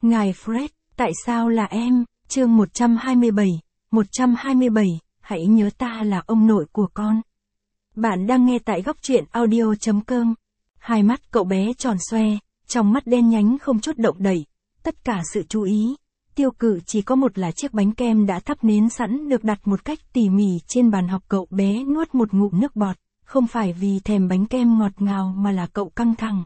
Ngài Fred, tại sao là em? Chương 127, 127, hãy nhớ ta là ông nội của con. Bạn đang nghe tại góc truyện audio.com. Hai mắt cậu bé tròn xoe, trong mắt đen nhánh không chút động đậy, tất cả sự chú ý, tiêu cự chỉ có một là chiếc bánh kem đã thắp nến sẵn được đặt một cách tỉ mỉ trên bàn học. Cậu bé nuốt một ngụm nước bọt, không phải vì thèm bánh kem ngọt ngào mà là cậu căng thẳng.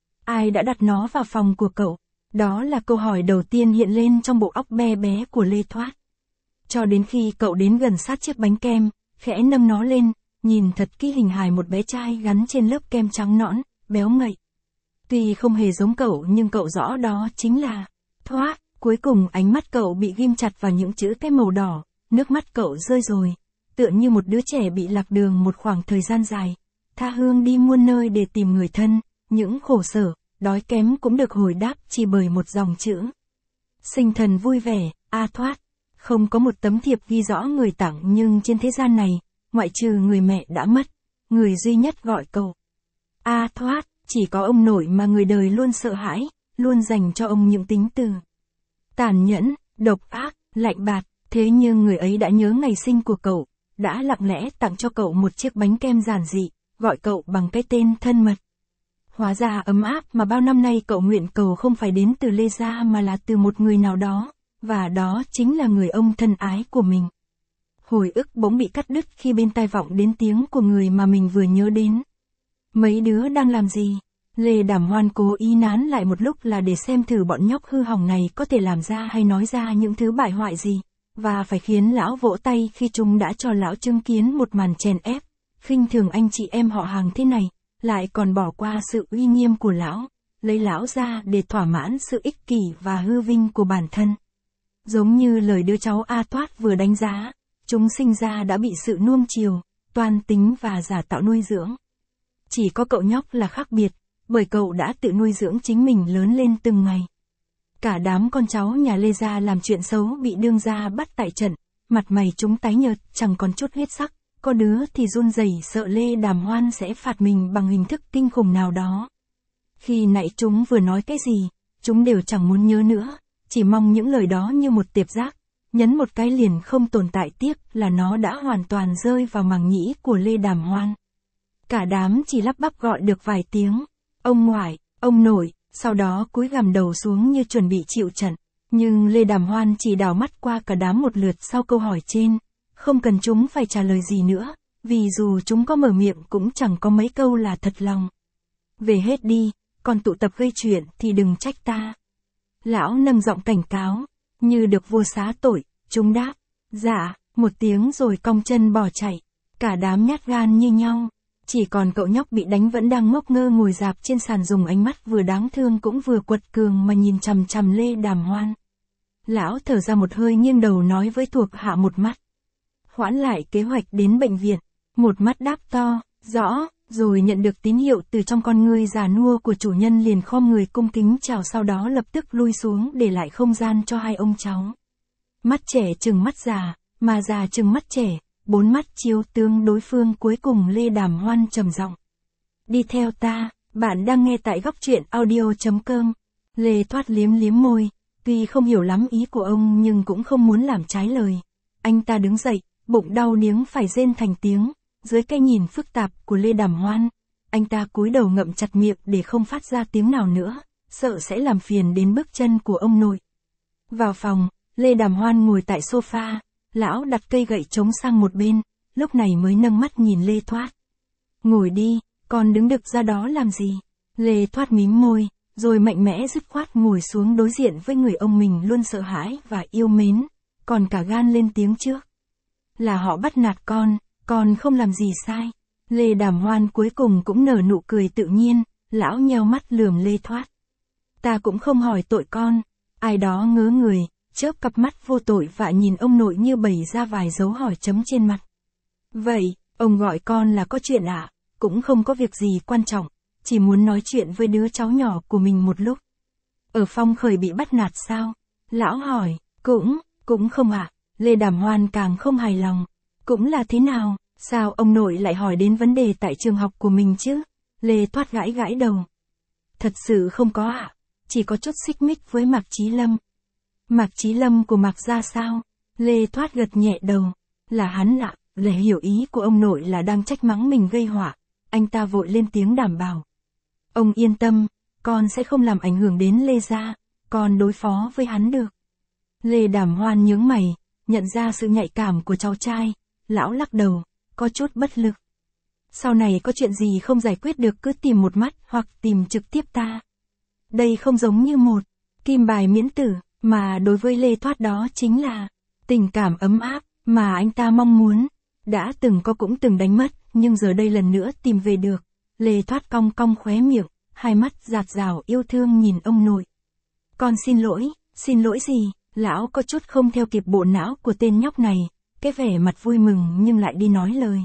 Ai đã đặt nó vào phòng của cậu? Đó là câu hỏi đầu tiên hiện lên trong bộ óc bé bé của Lê Thoát. Cho đến khi cậu đến gần sát chiếc bánh kem, khẽ nâng nó lên, nhìn thật kỹ hình hài một bé trai gắn trên lớp kem trắng nõn, béo ngậy. Tuy không hề giống cậu nhưng cậu rõ đó chính là Thoát. Cuối cùng ánh mắt cậu bị ghim chặt vào những chữ cái màu đỏ, nước mắt cậu rơi rồi, tựa như một đứa trẻ bị lạc đường một khoảng thời gian dài, tha hương đi muôn nơi để tìm người thân, những khổ sở, đói kém cũng được hồi đáp chỉ bởi một dòng chữ. Sinh thần vui vẻ, Thoát. Không có một tấm thiệp ghi rõ người tặng nhưng trên thế gian này, ngoại trừ người mẹ đã mất, người duy nhất gọi cậu Thoát, chỉ có ông nội mà người đời luôn sợ hãi, luôn dành cho ông những tính từ tàn nhẫn, độc ác, lạnh bạt, thế nhưng người ấy đã nhớ ngày sinh của cậu, đã lặng lẽ tặng cho cậu một chiếc bánh kem giản dị, gọi cậu bằng cái tên thân mật. Hóa ra ấm áp mà bao năm nay cậu nguyện cầu không phải đến từ Lê Gia mà là từ một người nào đó, và đó chính là người ông thân ái của mình. Hồi ức bỗng bị cắt đứt khi bên tai vọng đến tiếng của người mà mình vừa nhớ đến. Mấy đứa đang làm gì? Lê Đàm Hoan cố ý nán lại một lúc là để xem thử bọn nhóc hư hỏng này có thể làm ra hay nói ra những thứ bại hoại gì, và phải khiến lão vỗ tay khi chúng đã cho lão chứng kiến một màn chèn ép, khinh thường anh chị em họ hàng thế này, lại còn bỏ qua sự uy nghiêm của lão, lấy lão ra để thỏa mãn sự ích kỷ và hư vinh của bản thân. Giống như lời đứa cháu Thoát vừa đánh giá, chúng sinh ra đã bị sự nuông chiều, toan tính và giả tạo nuôi dưỡng. Chỉ có cậu nhóc là khác biệt, bởi cậu đã tự nuôi dưỡng chính mình lớn lên từng ngày. Cả đám con cháu nhà Lê Gia làm chuyện xấu bị đương gia bắt tại trận, mặt mày chúng tái nhợt, chẳng còn chút huyết sắc, có đứa thì run rẩy sợ Lê Đàm Hoan sẽ phạt mình bằng hình thức kinh khủng nào đó. Khi nãy chúng vừa nói cái gì, chúng đều chẳng muốn nhớ nữa, chỉ mong những lời đó như một tiệp giác, nhấn một cái liền không tồn tại tiếp là nó đã hoàn toàn rơi vào màng nhĩ của Lê Đàm Hoan. Cả đám chỉ lắp bắp gọi được vài tiếng, ông ngoại, ông nội, sau đó cúi gằm đầu xuống như chuẩn bị chịu trận. Nhưng Lê Đàm Hoan chỉ đảo mắt qua cả đám một lượt sau câu hỏi trên, không cần chúng phải trả lời gì nữa, vì dù chúng có mở miệng cũng chẳng có mấy câu là thật lòng. Về hết đi, còn tụ tập gây chuyện thì đừng trách ta. Lão nâng giọng cảnh cáo, như được vua xá tội, chúng đáp, dạ, một tiếng rồi cong chân bỏ chạy, cả đám nhát gan như nhau. Chỉ còn cậu nhóc bị đánh vẫn đang ngốc ngơ ngồi dạp trên sàn dùng ánh mắt vừa đáng thương cũng vừa quật cường mà nhìn chằm chằm Lê Đàm Hoan. Lão thở ra một hơi nghiêng đầu nói với thuộc hạ một mắt. Hoãn lại kế hoạch đến bệnh viện, một mắt đáp to, rõ, rồi nhận được tín hiệu từ trong con ngươi già nua của chủ nhân liền khom người cung kính chào, sau đó lập tức lui xuống để lại không gian cho hai ông cháu. Mắt trẻ trừng mắt già, mà già trừng mắt trẻ. Bốn mắt chiếu tương đối phương, cuối cùng Lê Đàm Hoan trầm giọng. Đi theo ta, bạn đang nghe tại góc truyện audio.com. Lê Thoát liếm liếm môi, tuy không hiểu lắm ý của ông nhưng cũng không muốn làm trái lời. Anh ta đứng dậy, bụng đau điếng phải rên thành tiếng, dưới cái nhìn phức tạp của Lê Đàm Hoan. Anh ta cúi đầu ngậm chặt miệng để không phát ra tiếng nào nữa, sợ sẽ làm phiền đến bước chân của ông nội. Vào phòng, Lê Đàm Hoan ngồi tại sofa. Lão đặt cây gậy trống sang một bên, lúc này mới nâng mắt nhìn Lê Thoát. Ngồi đi, con đứng đực ra đó làm gì? Lê Thoát mím môi, rồi mạnh mẽ dứt khoát ngồi xuống đối diện với người ông mình luôn sợ hãi và yêu mến, còn cả gan lên tiếng trước. Là họ bắt nạt con không làm gì sai. Lê Đàm Hoan cuối cùng cũng nở nụ cười tự nhiên, lão nheo mắt lườm Lê Thoát. Ta cũng không hỏi tội con, ai đó ngớ người. Chớp cặp mắt vô tội và nhìn ông nội như bày ra vài dấu hỏi chấm trên mặt. Vậy, ông gọi con là có chuyện ạ? Cũng không có việc gì quan trọng, chỉ muốn nói chuyện với đứa cháu nhỏ của mình một lúc. Ở Phong Khởi bị bắt nạt sao? Lão hỏi, cũng không ạ. Lê Đàm Hoan càng không hài lòng. Cũng là thế nào? Sao ông nội lại hỏi đến vấn đề tại trường học của mình chứ? Lê Thoát gãi gãi đầu. Thật sự không có ạ. chỉ có chút xích mích với Mạc Chí Lâm. Mạc Chí Lâm của Mạc gia sao? Lê Thoát gật nhẹ đầu. Là hắn ạ, Lê hiểu ý của ông nội là đang trách mắng mình gây họa. Anh ta vội lên tiếng đảm bảo. Ông yên tâm, con sẽ không làm ảnh hưởng đến Lê gia, con đối phó với hắn được. Lê Đàm Hoan nhướng mày, nhận ra sự nhạy cảm của cháu trai, lão lắc đầu, có chút bất lực. Sau này có chuyện gì không giải quyết được cứ tìm một mắt hoặc tìm trực tiếp ta. Đây không giống như một kim bài miễn tử, mà đối với Lê Thoát đó chính là tình cảm ấm áp mà anh ta mong muốn. Đã từng có cũng từng đánh mất, nhưng giờ đây lần nữa tìm về được. Lê Thoát cong cong khóe miệng, hai mắt dạt dào yêu thương nhìn ông nội. Con xin lỗi gì? Lão có chút không theo kịp bộ não của tên nhóc này, cái vẻ mặt vui mừng nhưng lại đi nói lời.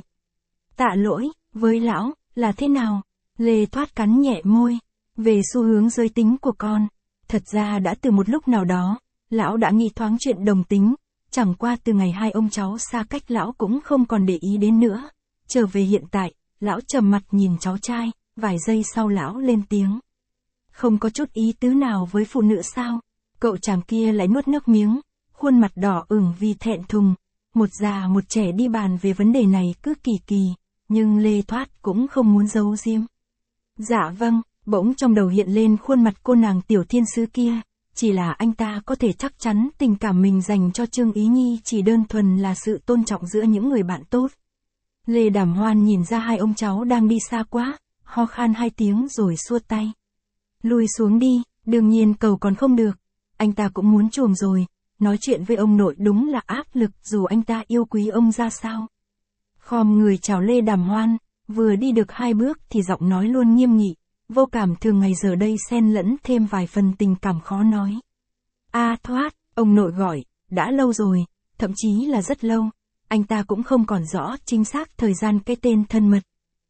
Tạ lỗi, với lão, là thế nào? Lê Thoát cắn nhẹ môi. Về xu hướng giới tính của con, thật ra đã từ một lúc nào đó, lão đã nghĩ thoáng chuyện đồng tính, chẳng qua từ ngày hai ông cháu xa cách lão cũng không còn để ý đến nữa. Trở về hiện tại, lão trầm mặt nhìn cháu trai, vài giây sau lão lên tiếng. Không có chút ý tứ nào với phụ nữ sao? Cậu chàng kia lại nuốt nước miếng, khuôn mặt đỏ ửng vì thẹn thùng. Một già một trẻ đi bàn về vấn đề này cứ kỳ kỳ, nhưng Lê Thoát cũng không muốn giấu giếm. Dạ vâng. Bỗng trong đầu hiện lên khuôn mặt cô nàng tiểu thiên sứ kia, chỉ là anh ta có thể chắc chắn tình cảm mình dành cho Trương Ý Nhi chỉ đơn thuần là sự tôn trọng giữa những người bạn tốt. Lê Đàm Hoan nhìn ra hai ông cháu đang đi xa quá, ho khan hai tiếng rồi xua tay. Lui xuống đi, đương nhiên cầu còn không được, anh ta cũng muốn chuồng rồi, nói chuyện với ông nội đúng là áp lực dù anh ta yêu quý ông ra sao. Khom người chào Lê Đàm Hoan, vừa đi được hai bước thì giọng nói luôn nghiêm nghị. Vô cảm thường ngày giờ đây xen lẫn thêm vài phần tình cảm khó nói. Thoát, ông nội gọi, đã lâu rồi, thậm chí là rất lâu, anh ta cũng không còn rõ chính xác thời gian cái tên thân mật.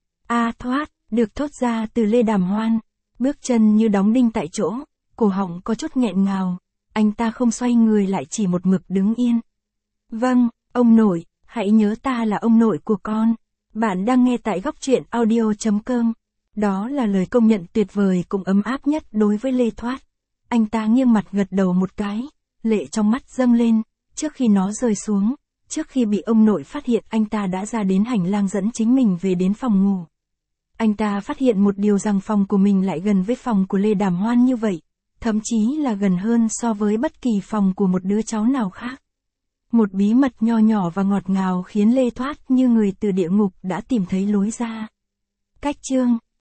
Thoát, được thốt ra từ Lê Đàm Hoan, bước chân như đóng đinh tại chỗ, cổ họng có chút nghẹn ngào, anh ta không xoay người lại chỉ một mực đứng yên. Vâng, ông nội, hãy nhớ ta là ông nội của con. Bạn đang nghe tại góc truyện audio.com. Đó là lời công nhận tuyệt vời cũng ấm áp nhất đối với Lê Thoát. Anh ta nghiêng mặt gật đầu một cái, lệ trong mắt dâng lên, trước khi nó rơi xuống, trước khi bị ông nội phát hiện anh ta đã ra đến hành lang dẫn chính mình về đến phòng ngủ. Anh ta phát hiện một điều rằng phòng của mình lại gần với phòng của Lê Đàm Hoan như vậy, thậm chí là gần hơn so với bất kỳ phòng của một đứa cháu nào khác. Một bí mật nho nhỏ và ngọt ngào khiến Lê Thoát như người từ địa ngục đã tìm thấy lối ra. Cách chương